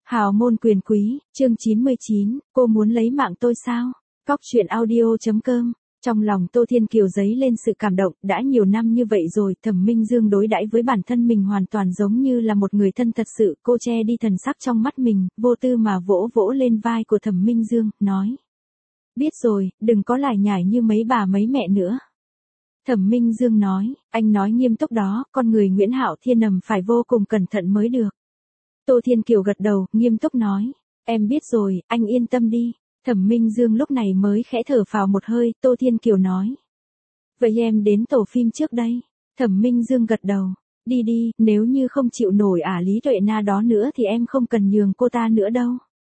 Hào môn quyền quý, chương 99, cô muốn lấy mạng tôi sao? Cóc truyện audio.com. Trong lòng Tô Thiên Kiều dấy lên sự cảm động, đã nhiều năm như vậy rồi, Thẩm Minh Dương đối đãi với bản thân mình hoàn toàn giống như là một người thân thật sự, cô che đi thần sắc trong mắt mình, vô tư mà vỗ vỗ lên vai của Thẩm Minh Dương, nói. Biết rồi, đừng có lải nhải như mấy bà mấy mẹ nữa. Thẩm Minh Dương nói, anh nói nghiêm túc đó, con người Nguyễn Hạo Thiên nằm phải vô cùng cẩn thận mới được. Tô Thiên Kiều gật đầu, nghiêm túc nói, em biết rồi, anh yên tâm đi. Thẩm Minh Dương lúc này mới khẽ thở phào một hơi, Tô Thiên Kiều nói. Vậy em đến tổ phim trước đây. Thẩm Minh Dương gật đầu, đi đi, nếu như không chịu nổi Lý Tuệ Na đó nữa thì em không cần nhường cô ta nữa đâu.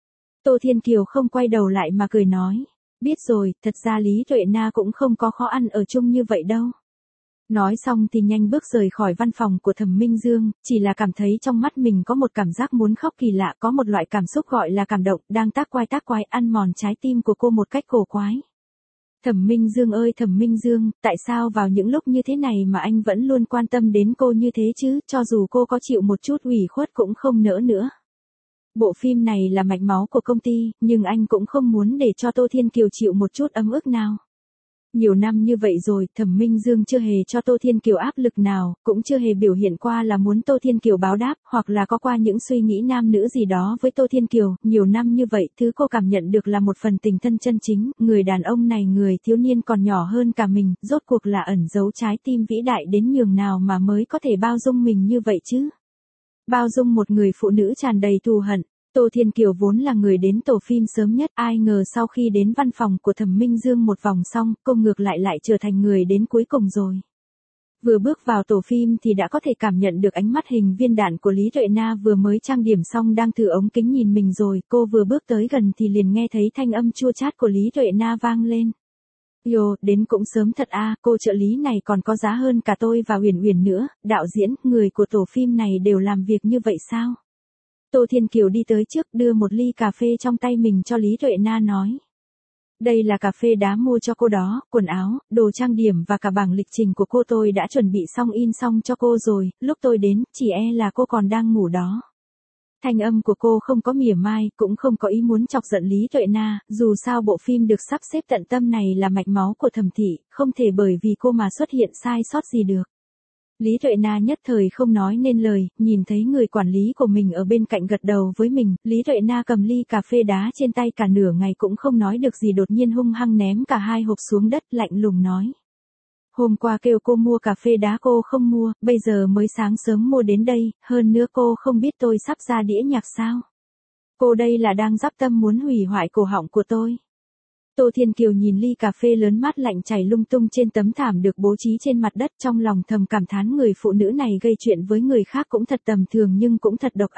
Tô Thiên Kiều không quay đầu lại mà cười nói, biết rồi, thật ra Lý Tuệ Na cũng không có khó ăn ở chung như vậy đâu. Nói xong thì nhanh bước rời khỏi văn phòng của Thẩm Minh Dương, chỉ là cảm thấy trong mắt mình có một cảm giác muốn khóc kỳ lạ, có một loại cảm xúc gọi là cảm động, đang tác quái ăn mòn trái tim của cô một cách cổ quái. Thẩm Minh Dương ơi Thẩm Minh Dương, tại sao vào những lúc như thế này mà anh vẫn luôn quan tâm đến cô như thế chứ, cho dù cô có chịu một chút ủy khuất cũng không nỡ nữa. Bộ phim này là mạch máu của công ty, nhưng anh cũng không muốn để cho Tô Thiên Kiều chịu một chút ấm ức nào. Nhiều năm như vậy rồi, Thẩm Minh Dương chưa hề cho Tô Thiên Kiều áp lực nào, cũng chưa hề biểu hiện qua là muốn Tô Thiên Kiều báo đáp, hoặc là có qua những suy nghĩ nam nữ gì đó với Tô Thiên Kiều. Nhiều năm như vậy, thứ cô cảm nhận được là một phần tình thân chân chính, người đàn ông này người thiếu niên còn nhỏ hơn cả mình, rốt cuộc là ẩn giấu trái tim vĩ đại đến nhường nào mà mới có thể bao dung mình như vậy chứ. Bao dung một người phụ nữ tràn đầy thù hận. Tô Thiên Kiều vốn là người đến tổ phim sớm nhất, ai ngờ sau khi đến văn phòng của Thẩm Minh Dương một vòng xong, cô ngược lại trở thành người đến cuối cùng rồi. Vừa bước vào tổ phim thì đã có thể cảm nhận được ánh mắt hình viên đạn của Lý Tuệ Na vừa mới trang điểm xong đang thử ống kính nhìn mình rồi, cô vừa bước tới gần thì liền nghe thấy thanh âm chua chát của Lý Tuệ Na vang lên. Yo, đến cũng sớm thật cô trợ lý này còn có giá hơn cả tôi và Uyển Uyển nữa, đạo diễn, người của tổ phim này đều làm việc như vậy sao? Tô Thiên Kiều đi tới trước đưa một ly cà phê trong tay mình cho Lý Tuệ Na nói. Đây là cà phê đá mua cho cô đó, quần áo, đồ trang điểm và cả bảng lịch trình của cô tôi đã chuẩn bị xong in xong cho cô rồi, lúc tôi đến, chỉ là cô còn đang ngủ đó. Thanh âm của cô không có mỉa mai, cũng không có ý muốn chọc giận Lý Tuệ Na, dù sao bộ phim được sắp xếp tận tâm này là mạch máu của Thẩm thị, không thể bởi vì cô mà xuất hiện sai sót gì được. Lý Tuệ Na nhất thời không nói nên lời, nhìn thấy người quản lý của mình ở bên cạnh gật đầu với mình, Lý Tuệ Na cầm ly cà phê đá trên tay cả nửa ngày cũng không nói được gì, đột nhiên hung hăng ném cả hai hộp xuống đất, lạnh lùng nói. Hôm qua kêu cô mua cà phê đá cô không mua, bây giờ mới sáng sớm mua đến đây, hơn nữa cô không biết tôi sắp ra đĩa nhạc sao? Cô đây là đang dắp tâm muốn hủy hoại cổ họng của tôi. Tô Thiên Kiều nhìn ly cà phê lớn mát lạnh chảy lung tung trên tấm thảm được bố trí trên mặt đất, trong lòng thầm cảm thán người phụ nữ này gây chuyện với người khác cũng thật tầm thường nhưng cũng thật độc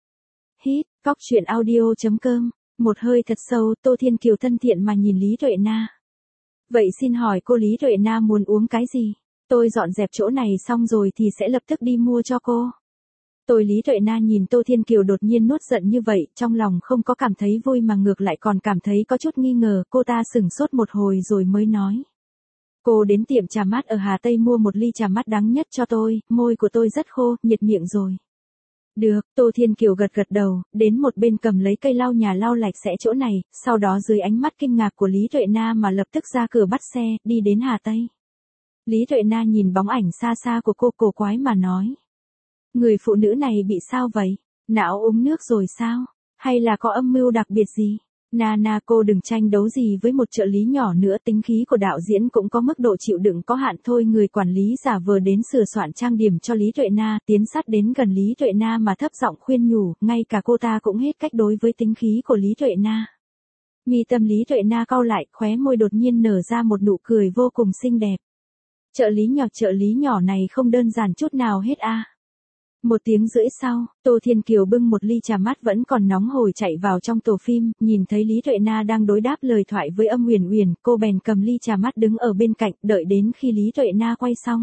Hít, cóc truyện audio.com, một hơi thật sâu, Tô Thiên Kiều thân thiện mà nhìn Lý Tuệ Na. Vậy xin hỏi cô Lý Tuệ Na muốn uống cái gì? Tôi dọn dẹp chỗ này xong rồi thì sẽ lập tức đi mua cho cô. Tôi Lý Tuệ Na nhìn Tô Thiên Kiều đột nhiên nuốt giận như vậy, trong lòng không có cảm thấy vui mà ngược lại còn cảm thấy có chút nghi ngờ, cô ta sửng sốt một hồi rồi mới nói. Cô đến tiệm trà mát ở Hà Tây mua một ly trà mát đắng nhất cho tôi, môi của tôi rất khô, nhiệt miệng rồi. Được, Tô Thiên Kiều gật đầu, đến một bên cầm lấy cây lau nhà lau lạch sẽ chỗ này, sau đó dưới ánh mắt kinh ngạc của Lý Tuệ Na mà lập tức ra cửa bắt xe, đi đến Hà Tây. Lý Tuệ Na nhìn bóng ảnh xa xa của cô cổ quái mà nói. Người phụ nữ này bị sao vậy? Não uống nước rồi sao? Hay là có âm mưu đặc biệt gì? Na cô đừng tranh đấu gì với một trợ lý nhỏ nữa, tính khí của đạo diễn cũng có mức độ chịu đựng có hạn thôi. Người quản lý giả vờ đến sửa soạn trang điểm cho Lý Tuệ Na, tiến sát đến gần Lý Tuệ Na mà thấp giọng khuyên nhủ, ngay cả cô ta cũng hết cách đối với tính khí của Lý Tuệ Na. Mi tâm Lý Tuệ Na cau lại, khóe môi đột nhiên nở ra một nụ cười vô cùng xinh đẹp. Trợ lý nhỏ này không đơn giản chút nào hết Một tiếng rưỡi sau, Tô Thiên Kiều bưng một ly trà mát vẫn còn nóng hổi chạy vào trong tổ phim, nhìn thấy Lý Tuệ Na đang đối đáp lời thoại với Uyển Uyển, cô bèn cầm ly trà mát đứng ở bên cạnh, đợi đến khi Lý Tuệ Na quay xong.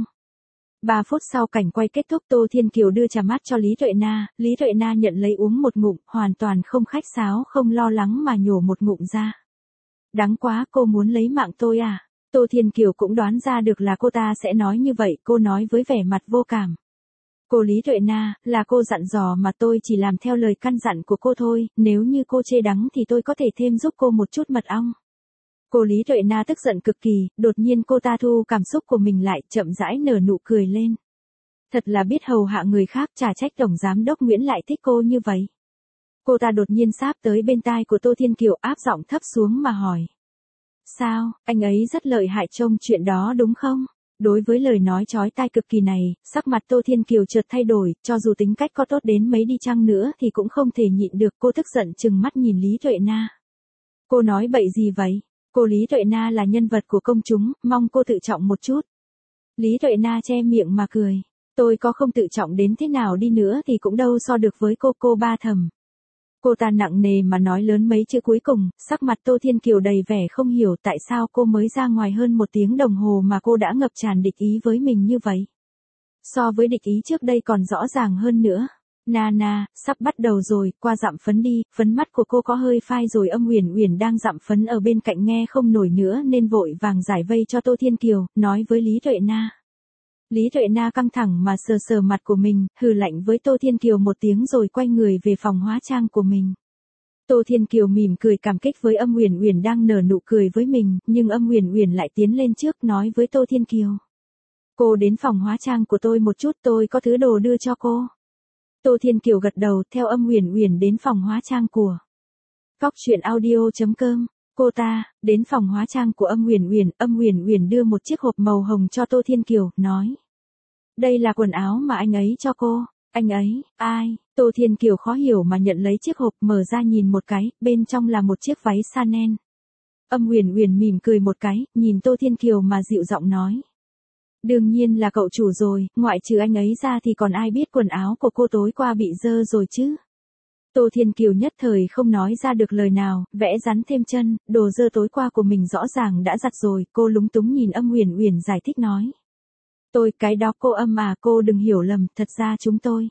3 phút sau cảnh quay kết thúc, Tô Thiên Kiều đưa trà mát cho Lý Tuệ Na nhận lấy uống một ngụm, hoàn toàn không khách sáo không lo lắng mà nhổ một ngụm ra. Đắng quá, cô muốn lấy mạng tôi Tô Thiên Kiều cũng đoán ra được là cô ta sẽ nói như vậy, cô nói với vẻ mặt vô cảm. Cô Lý Tuệ Na, là cô dặn dò mà tôi chỉ làm theo lời căn dặn của cô thôi, nếu như cô chê đắng thì tôi có thể thêm giúp cô một chút mật ong. Cô Lý Tuệ Na tức giận cực kỳ, đột nhiên cô ta thu cảm xúc của mình lại, chậm rãi nở nụ cười lên. Thật là biết hầu hạ người khác, chả trách Tổng Giám đốc Nguyễn lại thích cô như vậy. Cô ta đột nhiên sáp tới bên tai của Tô Thiên Kiều, áp giọng thấp xuống mà hỏi. Sao, anh ấy rất lợi hại trong chuyện đó đúng không? Đối với lời nói chói tai cực kỳ này, sắc mặt Tô Thiên Kiều chợt thay đổi, cho dù tính cách có tốt đến mấy đi chăng nữa thì cũng không thể nhịn được, cô tức giận trừng mắt nhìn Lý Tuệ Na. Cô nói bậy gì vậy? Cô Lý Tuệ Na là nhân vật của công chúng, mong cô tự trọng một chút. Lý Tuệ Na che miệng mà cười. Tôi có không tự trọng đến thế nào đi nữa thì cũng đâu so được với cô Ba Thầm. Cô ta nặng nề mà nói lớn mấy chữ cuối cùng, sắc mặt Tô Thiên Kiều đầy vẻ không hiểu tại sao cô mới ra ngoài hơn 1 tiếng đồng hồ mà cô đã ngập tràn địch ý với mình như vậy. So với địch ý trước đây còn rõ ràng hơn nữa. Na, sắp bắt đầu rồi, qua dặm phấn đi, phấn mắt của cô có hơi phai rồi. Âm Uyển Uyển đang dặm phấn ở bên cạnh nghe không nổi nữa nên vội vàng giải vây cho Tô Thiên Kiều, nói với Lý Tuệ Na. Lý Tuệ Na căng thẳng mà sờ sờ mặt của mình, hừ lạnh với Tô Thiên Kiều một tiếng rồi quay người về phòng hóa trang của mình. Tô Thiên Kiều mỉm cười cảm kích với Âm Uyển Uyển đang nở nụ cười với mình, nhưng Âm Uyển Uyển lại tiến lên trước nói với Tô Thiên Kiều. Cô đến phòng hóa trang của tôi một chút, tôi có thứ đồ đưa cho cô. Tô Thiên Kiều gật đầu, theo Âm Uyển Uyển đến phòng hóa trang của Cóc.audio.com. Cô ta đến phòng hóa trang của Âm Uyển Uyển đưa một chiếc hộp màu hồng cho Tô Thiên Kiều, nói: "Đây là quần áo mà anh ấy cho cô." "Anh ấy, ai?" Tô Thiên Kiều khó hiểu mà nhận lấy chiếc hộp, mở ra nhìn một cái, bên trong là một chiếc váy Chanel. Âm Uyển Uyển mỉm cười một cái, nhìn Tô Thiên Kiều mà dịu giọng nói: "Đương nhiên là cậu chủ rồi, ngoại trừ anh ấy ra thì còn ai biết quần áo của cô tối qua bị dơ rồi chứ?" Tô Thiên Kiều nhất thời không nói ra được lời nào, vẽ rắn thêm chân, đồ dơ tối qua của mình rõ ràng đã giặt rồi, cô lúng túng nhìn Âm Uyển Uyển giải thích nói. Cái đó cô Âm à, cô đừng hiểu lầm, thật ra chúng tôi.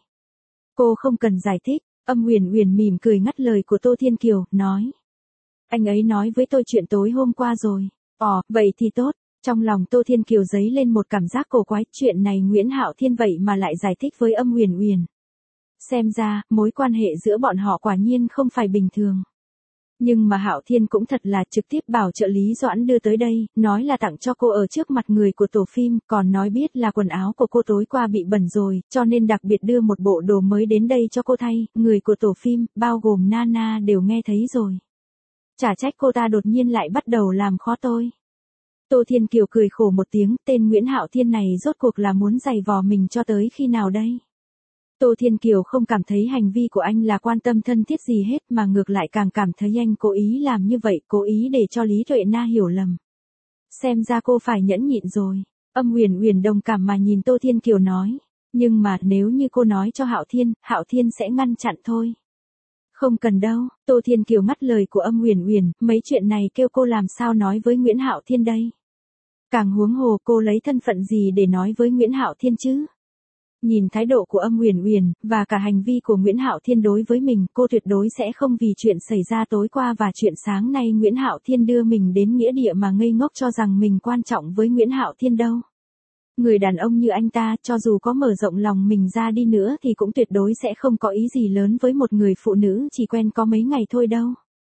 Cô không cần giải thích, Âm Uyển Uyển mỉm cười ngắt lời của Tô Thiên Kiều, nói. Anh ấy nói với tôi chuyện tối hôm qua rồi. Vậy thì tốt. Trong lòng Tô Thiên Kiều dấy lên một cảm giác cổ quái, chuyện này Nguyễn Hạo Thiên vậy mà lại giải thích với Âm Uyển Uyển. Xem ra, mối quan hệ giữa bọn họ quả nhiên không phải bình thường. Nhưng mà Hạo Thiên cũng thật là trực tiếp bảo trợ lý Doãn đưa tới đây, nói là tặng cho cô ở trước mặt người của tổ phim, còn nói biết là quần áo của cô tối qua bị bẩn rồi, cho nên đặc biệt đưa một bộ đồ mới đến đây cho cô thay, người của tổ phim, bao gồm Nana đều nghe thấy rồi. Chả trách cô ta đột nhiên lại bắt đầu làm khó tôi. Tô Thiên Kiều cười khổ một tiếng, tên Nguyễn Hạo Thiên này rốt cuộc là muốn giày vò mình cho tới khi nào đây? Tô Thiên Kiều không cảm thấy hành vi của anh là quan tâm thân thiết gì hết mà ngược lại càng cảm thấy anh cố ý làm như vậy, cố ý để cho Lý Tuệ Na hiểu lầm. Xem ra cô phải nhẫn nhịn rồi. Âm Uyển Uyển đồng cảm mà nhìn Tô Thiên Kiều nói. Nhưng mà nếu như cô nói cho Hạo Thiên sẽ ngăn chặn thôi. Không cần đâu, Tô Thiên Kiều ngắt lời của Âm Uyển Uyển, mấy chuyện này kêu cô làm sao nói với Nguyễn Hạo Thiên đây. Càng huống hồ cô lấy thân phận gì để nói với Nguyễn Hạo Thiên chứ? Nhìn thái độ của Âm Uyển Uyển và cả hành vi của Nguyễn Hạo Thiên đối với mình, cô tuyệt đối sẽ không vì chuyện xảy ra tối qua và chuyện sáng nay Nguyễn Hạo Thiên đưa mình đến nghĩa địa mà ngây ngốc cho rằng mình quan trọng với Nguyễn Hạo Thiên đâu. Người đàn ông như anh ta, cho dù có mở rộng lòng mình ra đi nữa thì cũng tuyệt đối sẽ không có ý gì lớn với một người phụ nữ chỉ quen có mấy ngày thôi đâu.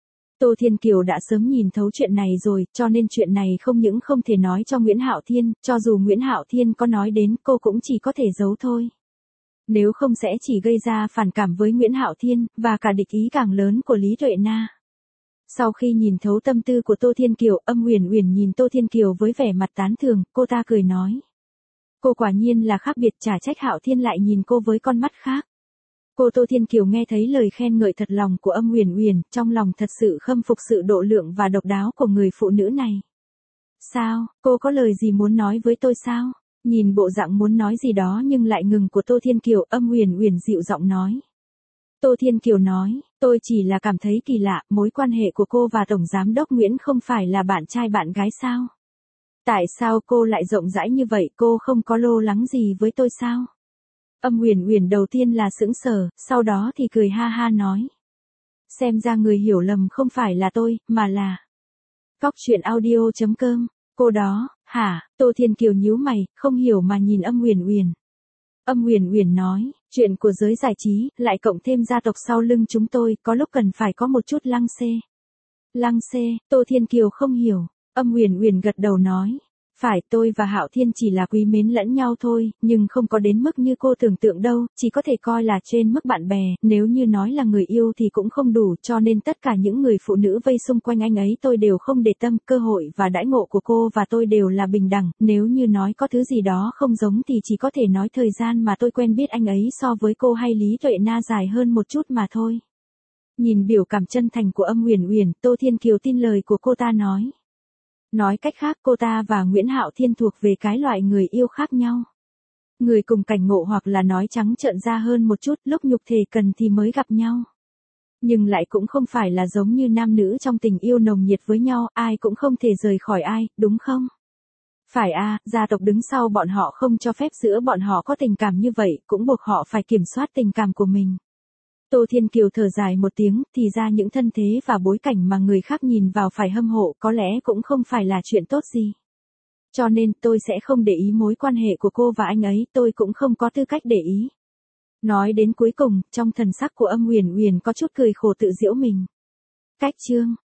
Tô Thiên Kiều đã sớm nhìn thấu chuyện này rồi, cho nên chuyện này không những không thể nói cho Nguyễn Hạo Thiên, cho dù Nguyễn Hạo Thiên có nói đến cô cũng chỉ có thể giấu thôi. Nếu không sẽ chỉ gây ra phản cảm với Nguyễn Hạo Thiên, và cả địch ý càng lớn của Lý Tuệ Na. Sau khi nhìn thấu tâm tư của Tô Thiên Kiều, Âm Uyển Uyển nhìn Tô Thiên Kiều với vẻ mặt tán thưởng, cô ta cười nói. Cô quả nhiên là khác biệt, chả trách Hạo Thiên lại nhìn cô với con mắt khác. Cô Tô Thiên Kiều nghe thấy lời khen ngợi thật lòng của Âm Uyển Uyển, trong lòng thật sự khâm phục sự độ lượng và độc đáo của người phụ nữ này. Sao, cô có lời gì muốn nói với tôi sao? Nhìn bộ dạng muốn nói gì đó nhưng lại ngừng của Tô Thiên Kiều, Âm Uyển Uyển dịu giọng nói. Tô Thiên Kiều nói, tôi chỉ là cảm thấy kỳ lạ, mối quan hệ của cô và Tổng Giám đốc Nguyễn không phải là bạn trai bạn gái sao? Tại sao cô lại rộng rãi như vậy, cô không có lo lắng gì với tôi sao? Âm Uyển Uyển đầu tiên là sững sờ, sau đó thì cười ha ha nói. Xem ra người hiểu lầm không phải là tôi, mà là Cóc.audio.com. Cô đó, hả? Tô Thiên Kiều nhíu mày, không hiểu mà nhìn Âm Uyển Uyển. Âm Uyển Uyển nói, chuyện của giới giải trí, lại cộng thêm gia tộc sau lưng chúng tôi, có lúc cần phải có một chút lăng xê. Lăng xê, Tô Thiên Kiều không hiểu. Âm Uyển Uyển gật đầu nói, phải, tôi và Hạo Thiên chỉ là quý mến lẫn nhau thôi, nhưng không có đến mức như cô tưởng tượng đâu, chỉ có thể coi là trên mức bạn bè, nếu như nói là người yêu thì cũng không đủ, cho nên tất cả những người phụ nữ vây xung quanh anh ấy tôi đều không để tâm, cơ hội và đãi ngộ của cô và tôi đều là bình đẳng, nếu như nói có thứ gì đó không giống thì chỉ có thể nói thời gian mà tôi quen biết anh ấy so với cô hay Lý Tuệ Na dài hơn một chút mà thôi. Nhìn biểu cảm chân thành của Âm Uyển Uyển, Tô Thiên Kiều tin lời của cô ta nói. Nói cách khác cô ta và Nguyễn Hạo Thiên thuộc về cái loại người yêu khác nhau. Người cùng cảnh ngộ hoặc là nói trắng trợn ra hơn một chút, lúc nhục thể cần thì mới gặp nhau. Nhưng lại cũng không phải là giống như nam nữ trong tình yêu nồng nhiệt với nhau, ai cũng không thể rời khỏi ai, đúng không? Phải à, gia tộc đứng sau bọn họ không cho phép giữa bọn họ có tình cảm như vậy, cũng buộc họ phải kiểm soát tình cảm của mình. Tô Thiên Kiều thở dài một tiếng, thì ra những thân thế và bối cảnh mà người khác nhìn vào phải hâm mộ có lẽ cũng không phải là chuyện tốt gì. Cho nên tôi sẽ không để ý mối quan hệ của cô và anh ấy, tôi cũng không có tư cách để ý. Nói đến cuối cùng, trong thần sắc của Âm Uyển Uyển có chút cười khổ tự giễu mình. Cách chương